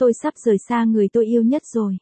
Tôi sắp rời xa người tôi yêu nhất rồi.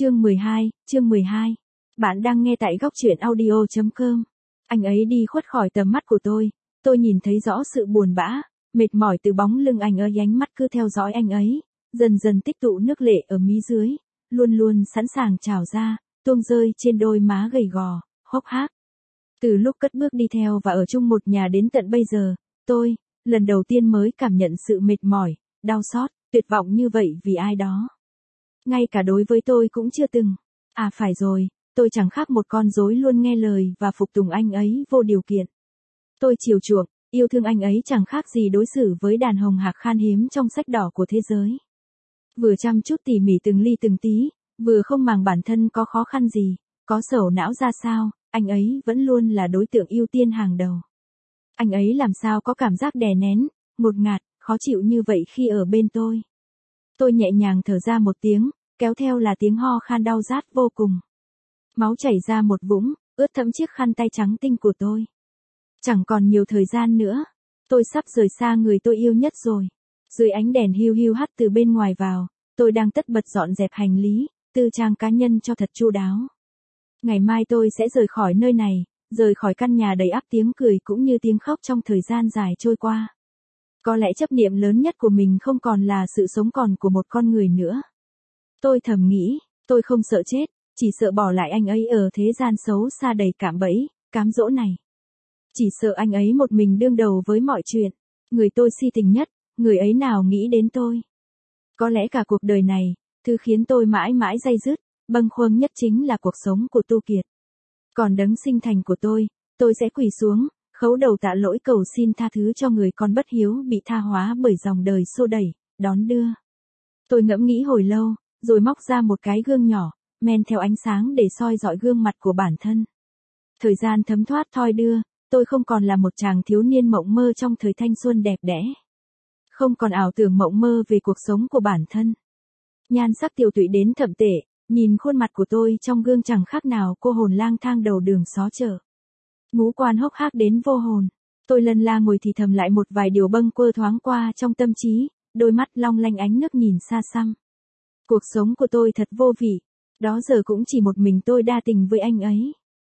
Chương 12. Bạn đang nghe tại góc truyện audio.com. Anh ấy đi khuất khỏi tầm mắt của tôi nhìn thấy rõ sự buồn bã, mệt mỏi từ bóng lưng anh ấy, ánh mắt cứ theo dõi anh ấy, dần dần tích tụ nước lệ ở mí dưới, luôn luôn sẵn sàng trào ra, tuôn rơi trên đôi má gầy gò, hốc hác. Từ lúc cất bước đi theo và ở chung một nhà đến tận bây giờ, tôi, lần đầu tiên mới cảm nhận sự mệt mỏi, đau xót, tuyệt vọng như vậy vì ai đó. Ngay cả đối với tôi cũng chưa từng. À phải rồi, tôi chẳng khác một con rối luôn nghe lời và phục tùng anh ấy vô điều kiện. Tôi chiều chuộng, yêu thương anh ấy chẳng khác gì đối xử với đàn hồng hạc khan hiếm trong sách đỏ của thế giới. Vừa chăm chút tỉ mỉ từng ly từng tí, vừa không màng bản thân có khó khăn gì, có sầu não ra sao, anh ấy vẫn luôn là đối tượng ưu tiên hàng đầu. Anh ấy làm sao có cảm giác đè nén, ngột ngạt, khó chịu như vậy khi ở bên tôi. Tôi nhẹ nhàng thở ra một tiếng, kéo theo là tiếng ho khan đau rát vô cùng. Máu chảy ra một vũng, ướt thẫm chiếc khăn tay trắng tinh của tôi. Chẳng còn nhiều thời gian nữa. Tôi sắp rời xa người tôi yêu nhất rồi. Dưới ánh đèn hiu hiu hắt từ bên ngoài vào, tôi đang tất bật dọn dẹp hành lý, tư trang cá nhân cho thật chu đáo. Ngày mai tôi sẽ rời khỏi nơi này, rời khỏi căn nhà đầy ắp tiếng cười cũng như tiếng khóc trong thời gian dài trôi qua. Có lẽ chấp niệm lớn nhất của mình không còn là sự sống còn của một con người nữa. Tôi thầm nghĩ, tôi không sợ chết, chỉ sợ bỏ lại anh ấy ở thế gian xấu xa đầy cạm bẫy, cám dỗ này. Chỉ sợ anh ấy một mình đương đầu với mọi chuyện. Người tôi si tình nhất, người ấy nào nghĩ đến tôi. Có lẽ cả cuộc đời này, thứ khiến tôi mãi mãi day dứt, bâng khuâng nhất chính là cuộc sống của Tu Kiệt. Còn đấng sinh thành của tôi sẽ quỳ xuống, khấu đầu tạ lỗi cầu xin tha thứ cho người con bất hiếu bị tha hóa bởi dòng đời xô đẩy, đón đưa. Tôi ngẫm nghĩ hồi lâu, rồi móc ra một cái gương nhỏ, men theo ánh sáng để soi dọi gương mặt của bản thân. Thời gian thấm thoát thoi đưa, tôi không còn là một chàng thiếu niên mộng mơ trong thời thanh xuân đẹp đẽ. Không còn ảo tưởng mộng mơ về cuộc sống của bản thân. Nhan sắc tiều tụy đến thậm tệ, nhìn khuôn mặt của tôi trong gương chẳng khác nào cô hồn lang thang đầu đường xó chợ. Ngũ quan hốc hác đến vô hồn. Tôi lân la ngồi thì thầm lại một vài điều bâng quơ thoáng qua trong tâm trí, đôi mắt long lanh ánh nước nhìn xa xăm. Cuộc sống của tôi thật vô vị. Đó giờ cũng chỉ một mình tôi đa tình với anh ấy.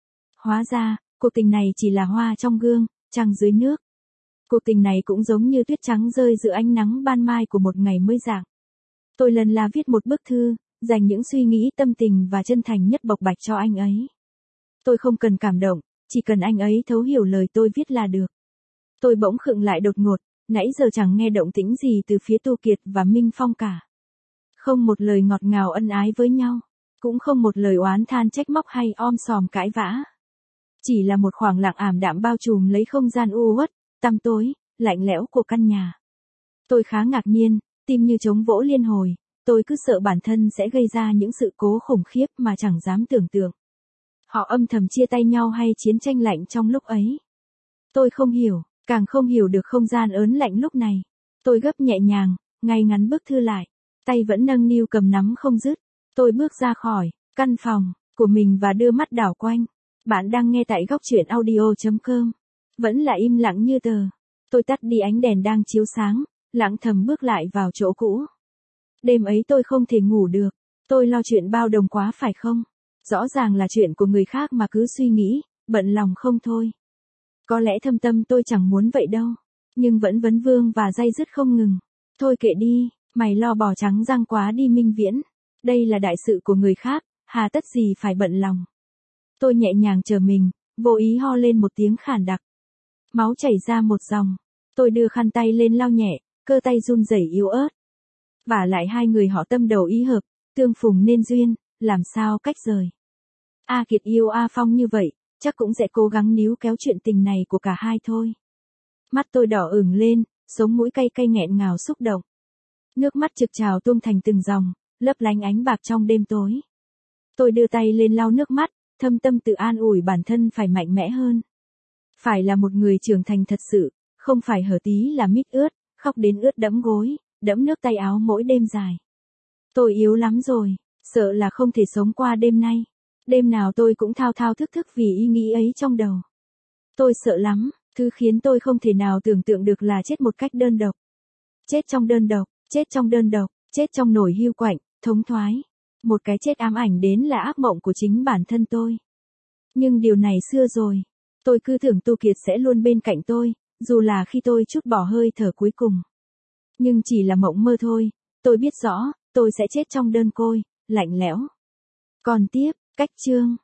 Hóa ra, cuộc tình này chỉ là hoa trong gương, trăng dưới nước. Cuộc tình này cũng giống như tuyết trắng rơi giữa ánh nắng ban mai của một ngày mới rạng. Tôi lần la viết một bức thư, dành những suy nghĩ tâm tình và chân thành nhất bộc bạch cho anh ấy. Tôi không cần cảm động, chỉ cần anh ấy thấu hiểu lời tôi viết là được. Tôi bỗng khựng lại đột ngột, nãy giờ chẳng nghe động tĩnh gì từ phía Tu Kiệt và Minh Phong cả. Không một lời ngọt ngào ân ái với nhau, cũng không một lời oán than trách móc hay om sòm cãi vã. Chỉ là một khoảng lặng ảm đạm bao trùm lấy không gian u uất, tăm tối, lạnh lẽo của căn nhà. Tôi khá ngạc nhiên, tim như trống vỗ liên hồi, tôi cứ sợ bản thân sẽ gây ra những sự cố khủng khiếp mà chẳng dám tưởng tượng. Họ âm thầm chia tay nhau hay chiến tranh lạnh trong lúc ấy. Tôi không hiểu, càng không hiểu được không gian ớn lạnh lúc này. Tôi gấp nhẹ nhàng, ngay ngắn bức thư lại, tay vẫn nâng niu cầm nắm không dứt. Tôi bước ra khỏi căn phòng của mình và đưa mắt đảo quanh. Bạn đang nghe tại góc truyện audio.com. Vẫn là im lặng như tờ. Tôi tắt đi ánh đèn đang chiếu sáng, lặng thầm bước lại vào chỗ cũ. Đêm ấy tôi không thể ngủ được. Tôi lo chuyện bao đồng quá phải không? Rõ ràng là chuyện của người khác mà cứ suy nghĩ, bận lòng không thôi. Có lẽ thâm tâm tôi chẳng muốn vậy đâu. Nhưng vẫn vấn vương và day dứt không ngừng. Thôi kệ đi, mày lo bò trắng răng quá đi Minh Viễn. Đây là đại sự của người khác, hà tất gì phải bận lòng. Tôi nhẹ nhàng chờ mình, vô ý ho lên một tiếng khản đặc. Máu chảy ra một dòng. Tôi đưa khăn tay lên lau nhẹ, cơ tay run rẩy yếu ớt. Vả lại hai người họ tâm đầu ý hợp, tương phùng nên duyên, làm sao cách rời. A Kiệt yêu A Phong như vậy, chắc cũng sẽ cố gắng níu kéo chuyện tình này của cả hai thôi. Mắt tôi đỏ ửng lên, sống mũi cay cay nghẹn ngào xúc động. Nước mắt trực trào tuôn thành từng dòng, lấp lánh ánh bạc trong đêm tối. Tôi đưa tay lên lau nước mắt, thâm tâm tự an ủi bản thân phải mạnh mẽ hơn. Phải là một người trưởng thành thật sự, không phải hở tí là mít ướt, khóc đến ướt đẫm gối, đẫm nước tay áo mỗi đêm dài. Tôi yếu lắm rồi, sợ là không thể sống qua đêm nay. Đêm nào tôi cũng thao thao thức thức vì ý nghĩ ấy trong đầu. Tôi sợ lắm, thứ khiến tôi không thể nào tưởng tượng được là chết một cách đơn độc. Chết trong đơn độc, chết trong đơn độc, Chết trong nồi hiu quạnh, thống thoái. Một cái chết ám ảnh đến là ác mộng của chính bản thân tôi. Nhưng điều này xưa rồi. Tôi cứ tưởng Tu Kiệt sẽ luôn bên cạnh tôi, dù là khi tôi trút bỏ hơi thở cuối cùng. Nhưng chỉ là mộng mơ thôi, tôi biết rõ, tôi sẽ chết trong đơn côi, lạnh lẽo. Còn tiếp, cách chương.